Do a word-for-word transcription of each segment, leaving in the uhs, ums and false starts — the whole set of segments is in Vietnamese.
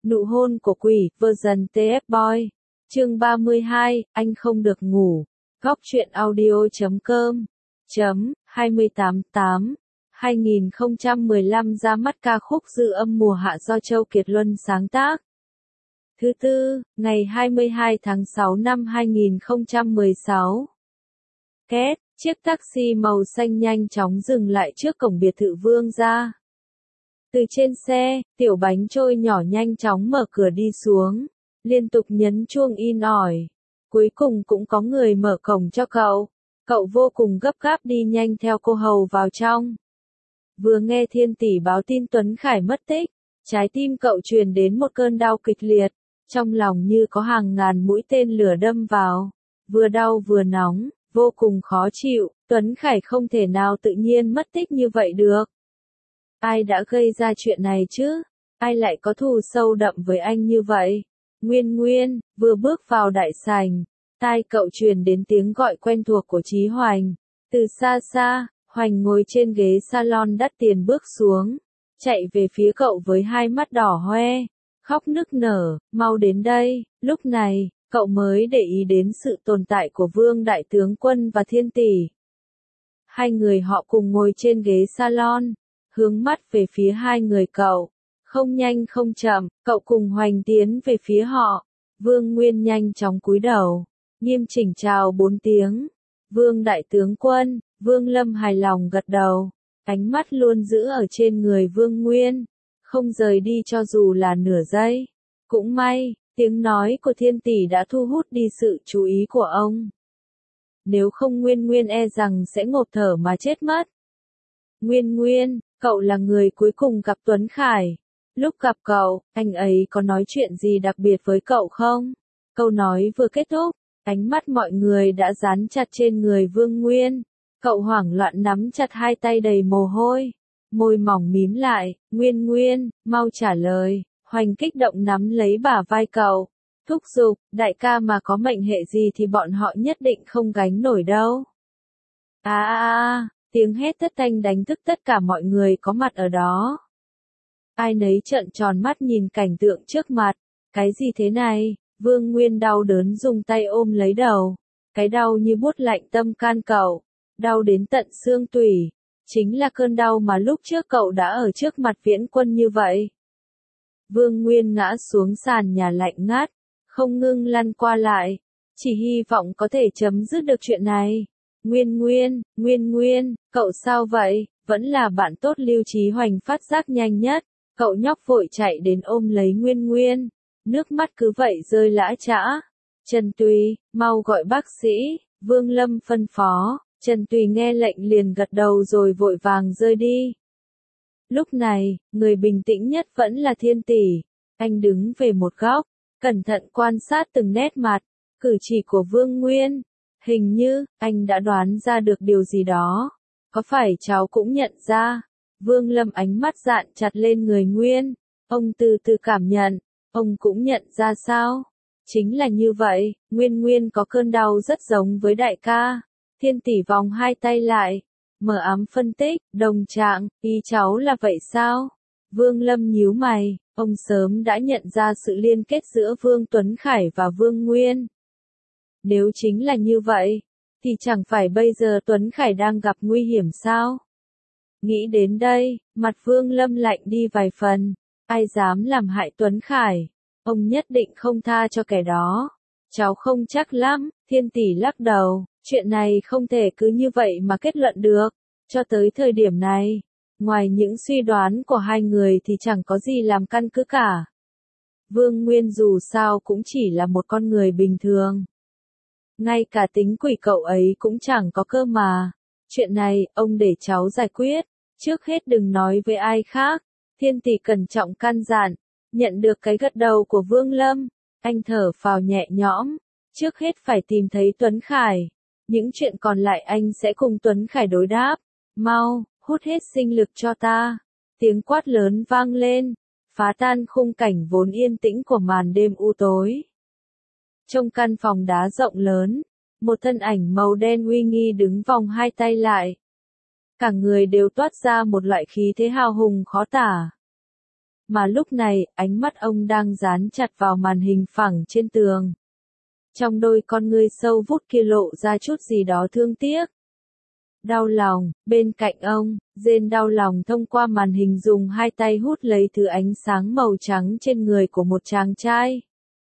Nụ hôn của quỷ, version tê ép Boy. Chương ba mươi hai, anh không được ngủ. Góc truyện audio chấm com. Chấm, hai mươi tám tháng tám, hai nghìn không trăm mười lăm ra mắt ca khúc Dư âm mùa hạ do Châu Kiệt Luân sáng tác. Thứ tư, ngày hai mươi hai tháng sáu năm hai nghìn không trăm mười sáu. Két, chiếc taxi màu xanh nhanh chóng dừng lại trước cổng biệt thự Vương gia. Từ trên xe, Tiểu Bánh Trôi nhỏ nhanh chóng mở cửa đi xuống, liên tục nhấn chuông in ỏi. Cuối cùng cũng có người mở cổng cho cậu. Cậu vô cùng gấp gáp đi nhanh theo cô hầu vào trong. Vừa nghe Thiên Tỷ báo tin Tuấn Khải mất tích, trái tim cậu truyền đến một cơn đau kịch liệt, trong lòng như có hàng ngàn mũi tên lửa đâm vào, vừa đau vừa nóng, vô cùng khó chịu. Tuấn Khải không thể nào tự nhiên mất tích như vậy được. Ai đã gây ra chuyện này chứ? Ai lại có thù sâu đậm với anh như vậy? Nguyên Nguyên, vừa bước vào đại sảnh, tai cậu truyền đến tiếng gọi quen thuộc của Chí Hoành. Từ xa xa, Hoành ngồi trên ghế salon đắt tiền bước xuống, chạy về phía cậu với hai mắt đỏ hoe, khóc nức nở, mau đến đây. Lúc này, cậu mới để ý đến sự tồn tại của Vương Đại Tướng Quân và Thiên Tỷ. Hai người họ cùng ngồi trên ghế salon, hướng mắt về phía hai người cậu. Không nhanh không chậm, cậu cùng Hoành tiến về phía họ. Vương Nguyên nhanh chóng cúi đầu, nghiêm chỉnh chào bốn tiếng. Vương Đại Tướng Quân. Vương Lâm hài lòng gật đầu, ánh mắt luôn giữ ở trên người Vương Nguyên, không rời đi cho dù là nửa giây. Cũng may, tiếng nói của Thiên Tỷ đã thu hút đi sự chú ý của ông. Nếu không Nguyên Nguyên e rằng sẽ ngộp thở mà chết mất. Nguyên Nguyên, cậu là người cuối cùng gặp Tuấn Khải. Lúc gặp cậu, anh ấy có nói chuyện gì đặc biệt với cậu không? Câu nói vừa kết thúc, ánh mắt mọi người đã dán chặt trên người Vương Nguyên. Cậu hoảng loạn nắm chặt hai tay đầy mồ hôi, môi mỏng mím lại. Nguyên Nguyên, mau trả lời. Hoành kích động nắm lấy bả vai cậu, thúc giục, đại ca mà có mệnh hệ gì thì bọn họ nhất định không gánh nổi đâu. À à à, tiếng hét thất thanh đánh thức tất cả mọi người có mặt ở đó. Ai nấy trợn tròn mắt nhìn cảnh tượng trước mặt. Cái gì thế này? Vương Nguyên đau đớn dùng tay ôm lấy đầu. Cái đau như buốt lạnh tâm can cậu. Đau đến tận xương tủy. Chính là cơn đau mà lúc trước cậu đã ở trước mặt Viễn Quân như vậy. Vương Nguyên ngã xuống sàn nhà lạnh ngắt, không ngưng lăn qua lại. Chỉ hy vọng có thể chấm dứt được chuyện này. Nguyên Nguyên, Nguyên Nguyên, cậu sao vậy? Vẫn là bạn tốt Lưu Chí Hoành phát giác nhanh nhất. Cậu nhóc vội chạy đến ôm lấy Nguyên Nguyên. Nước mắt cứ vậy rơi lã chã. Trần Tùy, mau gọi bác sĩ. Vương Lâm phân phó. Trần Tùy nghe lệnh liền gật đầu rồi vội vàng rơi đi. Lúc này, người bình tĩnh nhất vẫn là Thiên Tỷ. Anh đứng về một góc, cẩn thận quan sát từng nét mặt, cử chỉ của Vương Nguyên. Hình như, anh đã đoán ra được điều gì đó. Có phải cháu cũng nhận ra? Vương Lâm ánh mắt dạn chặt lên người Nguyên. Ông từ từ cảm nhận. Ông cũng nhận ra sao? Chính là như vậy, Nguyên Nguyên có cơn đau rất giống với đại ca. Thiên Tỷ vòng hai tay lại. Mở ám phân tích, đồng trạng, ý cháu là vậy sao? Vương Lâm nhíu mày, ông sớm đã nhận ra sự liên kết giữa Vương Tuấn Khải và Vương Nguyên. Nếu chính là như vậy, thì chẳng phải bây giờ Tuấn Khải đang gặp nguy hiểm sao? Nghĩ đến đây, mặt Vương Lâm lạnh đi vài phần. Ai dám làm hại Tuấn Khải, ông nhất định không tha cho kẻ đó. Cháu không chắc lắm. Thiên Tỷ lắc đầu, chuyện này không thể cứ như vậy mà kết luận được. Cho tới thời điểm này, ngoài những suy đoán của hai người thì chẳng có gì làm căn cứ cả. Vương Nguyên dù sao cũng chỉ là một con người bình thường. Ngay cả tính quỷ cậu ấy cũng chẳng có cơ mà. Chuyện này, ông để cháu giải quyết. Trước hết đừng nói với ai khác. Thiên Tỷ cẩn trọng căn dặn. Nhận được cái gật đầu của Vương Lâm, anh thở phào nhẹ nhõm. Trước hết phải tìm thấy Tuấn Khải. Những chuyện còn lại anh sẽ cùng Tuấn Khải đối đáp. Mau, hút hết sinh lực cho ta. Tiếng quát lớn vang lên, phá tan khung cảnh vốn yên tĩnh của màn đêm u tối. Trong căn phòng đá rộng lớn, một thân ảnh màu đen uy nghi đứng vòng hai tay lại. Cả người đều toát ra một loại khí thế hào hùng khó tả. mà lúc này, ánh mắt ông đang dán chặt vào màn hình phẳng trên tường. Trong đôi con ngươi sâu vút kia lộ ra chút gì đó thương tiếc. Đau lòng, bên cạnh ông, Jane đau lòng thông qua màn hình dùng hai tay hút lấy thứ ánh sáng màu trắng trên người của một chàng trai.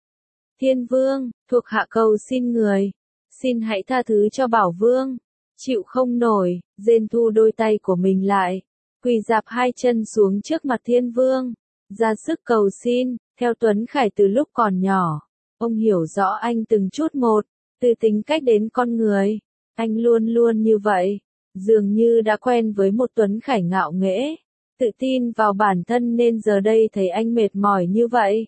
Thiên Vương, thuộc hạ cầu xin người, xin hãy tha thứ cho Bảo Vương. Chịu không nổi, Jane thu đôi tay của mình lại, quỳ dạp hai chân xuống trước mặt Thiên Vương, ra sức cầu xin. Theo Tuấn Khải từ lúc còn nhỏ, ông hiểu rõ anh từng chút một, từ tính cách đến con người. Anh luôn luôn như vậy, dường như đã quen với một Tuấn Khải ngạo nghễ, tự tin vào bản thân nên giờ đây thấy anh mệt mỏi như vậy,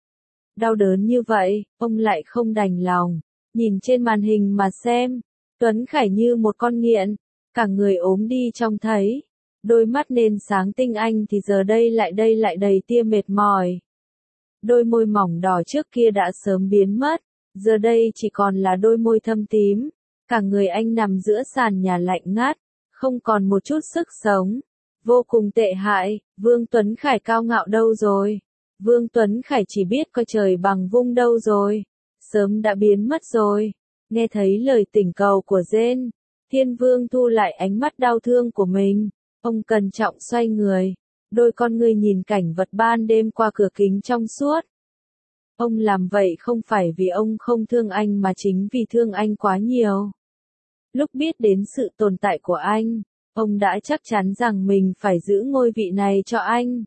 đau đớn như vậy, ông lại không đành lòng. Nhìn trên màn hình mà xem, Tuấn Khải như một con nghiện, cả người ốm đi trông thấy. Đôi mắt nên sáng tinh anh thì giờ đây lại đây lại đầy tia mệt mỏi. Đôi môi mỏng đỏ trước kia đã sớm biến mất, giờ đây chỉ còn là đôi môi thâm tím. Cả người anh nằm giữa sàn nhà lạnh ngắt, không còn một chút sức sống. Vô cùng tệ hại, Vương Tuấn Khải cao ngạo đâu rồi? Vương Tuấn Khải chỉ biết coi trời bằng vung đâu rồi? Sớm đã biến mất rồi. Nghe thấy lời tỉnh cầu của Jane, Thiên Vương thu lại ánh mắt đau thương của mình. Ông cẩn trọng xoay người, đôi con ngươi nhìn cảnh vật ban đêm qua cửa kính trong suốt. Ông làm vậy không phải vì ông không thương anh mà chính vì thương anh quá nhiều. Lúc biết đến sự tồn tại của anh, ông đã chắc chắn rằng mình phải giữ ngôi vị này cho anh.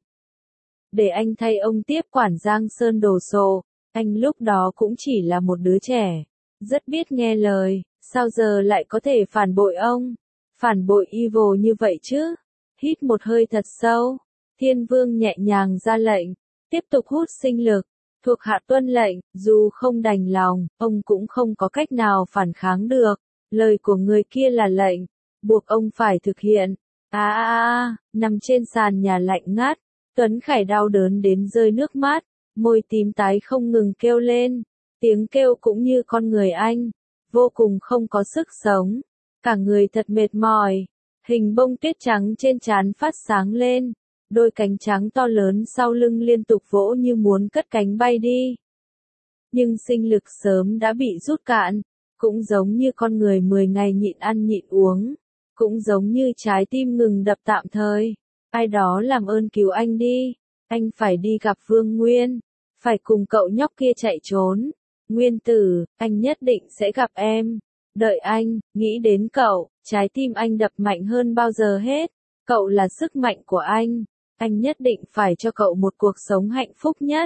Để anh thay ông tiếp quản Giang Sơn đồ sộ, anh lúc đó cũng chỉ là một đứa trẻ, rất biết nghe lời, sao giờ lại có thể phản bội ông? Phản bội evil như vậy chứ? Hít một hơi thật sâu, Thiên Vương nhẹ nhàng ra lệnh, tiếp tục hút sinh lực, thuộc hạ tuân lệnh, dù không đành lòng, ông cũng không có cách nào phản kháng được, lời của người kia là lệnh, buộc ông phải thực hiện. À à à, nằm trên sàn nhà lạnh ngắt, Tuấn Khải đau đớn đến rơi nước mắt, môi tím tái không ngừng kêu lên, tiếng kêu cũng như con người anh, vô cùng không có sức sống, cả người thật mệt mỏi. Hình bông tuyết trắng trên trán phát sáng lên, đôi cánh trắng to lớn sau lưng liên tục vỗ như muốn cất cánh bay đi. Nhưng sinh lực sớm đã bị rút cạn, cũng giống như con người mười ngày nhịn ăn nhịn uống, cũng giống như trái tim ngừng đập tạm thời. Ai đó làm ơn cứu anh đi, anh phải đi gặp Vương Nguyên, phải cùng cậu nhóc kia chạy trốn. Nguyên Tử, anh nhất định sẽ gặp em. Đợi anh, nghĩ đến cậu, trái tim anh đập mạnh hơn bao giờ hết. Cậu là sức mạnh của anh. Anh nhất định phải cho cậu một cuộc sống hạnh phúc nhất.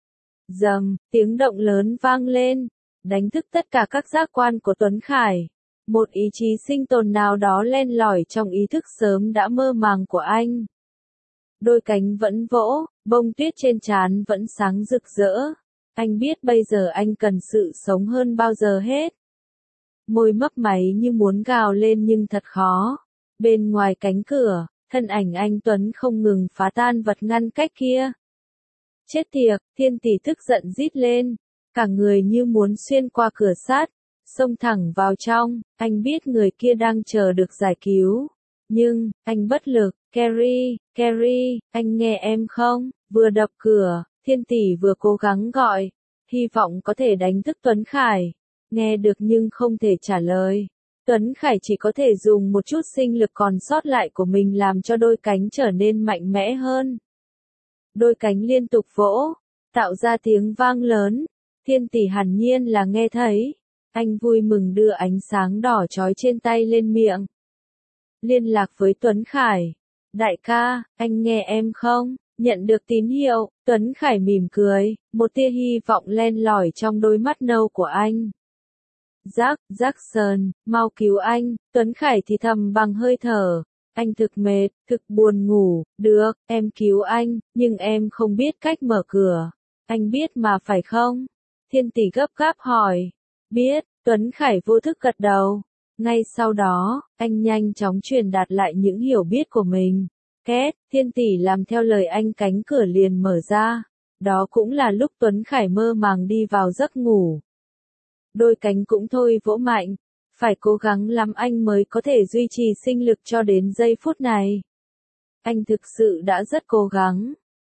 Dầm, tiếng động lớn vang lên, đánh thức tất cả các giác quan của Tuấn Khải. Một ý chí sinh tồn nào đó len lỏi trong ý thức sớm đã mơ màng của anh. Đôi cánh vẫn vỗ, bông tuyết trên trán vẫn sáng rực rỡ. Anh biết bây giờ anh cần sự sống hơn bao giờ hết. Môi mấp máy như muốn gào lên nhưng thật khó. Bên ngoài cánh cửa, thân ảnh anh Tuấn không ngừng phá tan vật ngăn cách kia. Chết tiệt, Thiên Tỷ tức giận rít lên, cả người như muốn xuyên qua cửa sắt, xông thẳng vào trong. Anh biết người kia đang chờ được giải cứu, nhưng anh bất lực. Carrie, Carrie, anh nghe em không? Vừa đập cửa, Thiên Tỷ vừa cố gắng gọi, hy vọng có thể đánh thức Tuấn Khải. Nghe được nhưng không thể trả lời. Tuấn Khải chỉ có thể dùng một chút sinh lực còn sót lại của mình làm cho đôi cánh trở nên mạnh mẽ hơn. Đôi cánh liên tục vỗ, tạo ra tiếng vang lớn. Thiên Tỷ hẳn nhiên là nghe thấy. Anh vui mừng đưa ánh sáng đỏ chói trên tay lên miệng. Liên lạc với Tuấn Khải. Đại ca, anh nghe em không? Nhận được tín hiệu, Tuấn Khải mỉm cười, một tia hy vọng len lỏi trong đôi mắt nâu của anh. Jack, Jackson, mau cứu anh, Tuấn Khải thì thầm bằng hơi thở. Anh thực mệt, thực buồn ngủ, được, em cứu anh, nhưng em không biết cách mở cửa. Anh biết mà phải không? Thiên Tỷ gấp gáp hỏi. Biết, Tuấn Khải vô thức gật đầu. Ngay sau đó, anh nhanh chóng truyền đạt lại những hiểu biết của mình. Két, Thiên Tỷ làm theo lời anh, cánh cửa liền mở ra. Đó cũng là lúc Tuấn Khải mơ màng đi vào giấc ngủ. Đôi cánh cũng thôi vỗ mạnh, phải cố gắng lắm anh mới có thể duy trì sinh lực cho đến giây phút này. Anh thực sự đã rất cố gắng.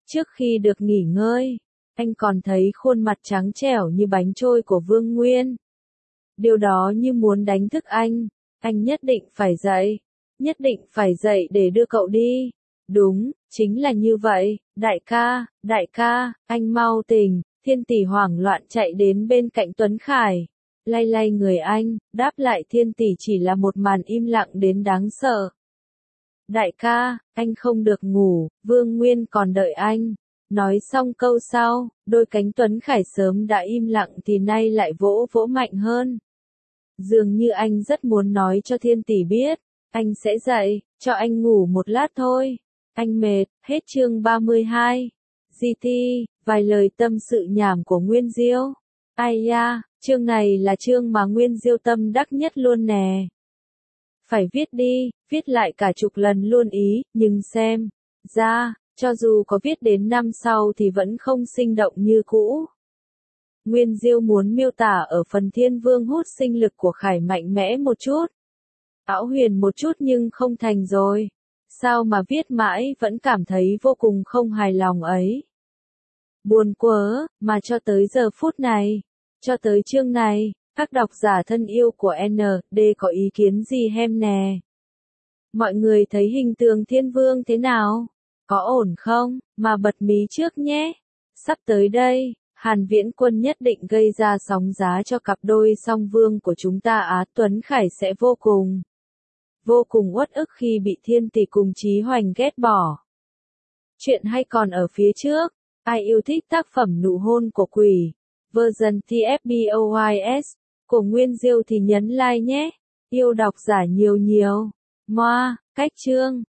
Trước khi được nghỉ ngơi, anh còn thấy khuôn mặt trắng trẻo như bánh trôi của Vương Nguyên. Điều đó như muốn đánh thức anh. Anh nhất định phải dậy. Nhất định phải dậy để đưa cậu đi. Đúng, chính là như vậy. Đại ca, đại ca, anh mau tỉnh. Thiên Tỷ hoảng loạn chạy đến bên cạnh Tuấn Khải. Lay lay người anh, đáp lại Thiên Tỷ chỉ là một màn im lặng đến đáng sợ. Đại ca, anh không được ngủ, Vương Nguyên còn đợi anh. Nói xong câu sau, đôi cánh Tuấn Khải sớm đã im lặng thì nay lại vỗ vỗ mạnh hơn. Dường như anh rất muốn nói cho Thiên Tỷ biết, anh sẽ dậy, cho anh ngủ một lát thôi. Anh mệt, hết chương ba mươi hai. giê tê, vài lời tâm sự nhảm của Nguyên Diêu. Ai da, chương này là chương mà Nguyên Diêu tâm đắc nhất luôn nè. Phải viết đi, viết lại cả chục lần luôn ý, nhưng xem ra, cho dù có viết đến năm sau thì vẫn không sinh động như cũ. Nguyên Diêu muốn miêu tả ở phần Thiên Vương hút sinh lực của Khải mạnh mẽ một chút. Ảo huyền một chút nhưng không thành rồi. Sao mà viết mãi vẫn cảm thấy vô cùng không hài lòng ấy. Buồn quá, mà cho tới giờ phút này, cho tới chương này, các độc giả thân yêu của en đê có ý kiến gì hem nè? Mọi người thấy hình tượng Thiên Vương thế nào? Có ổn không? Mà bật mí trước nhé. Sắp tới đây, Hàn Viễn Quân nhất định gây ra sóng giá cho cặp đôi song vương của chúng ta Á Tuấn Khải sẽ vô cùng, vô cùng uất ức khi bị Thiên Tỷ cùng Chí Hoành ghét bỏ. Chuyện hay còn ở phía trước. Ai yêu thích tác phẩm Nụ hôn của quỷ, version tê ép bê o i ét, của Nguyên Diêu thì nhấn like nhé. Yêu độc giả nhiều nhiều. Moa, cách chương.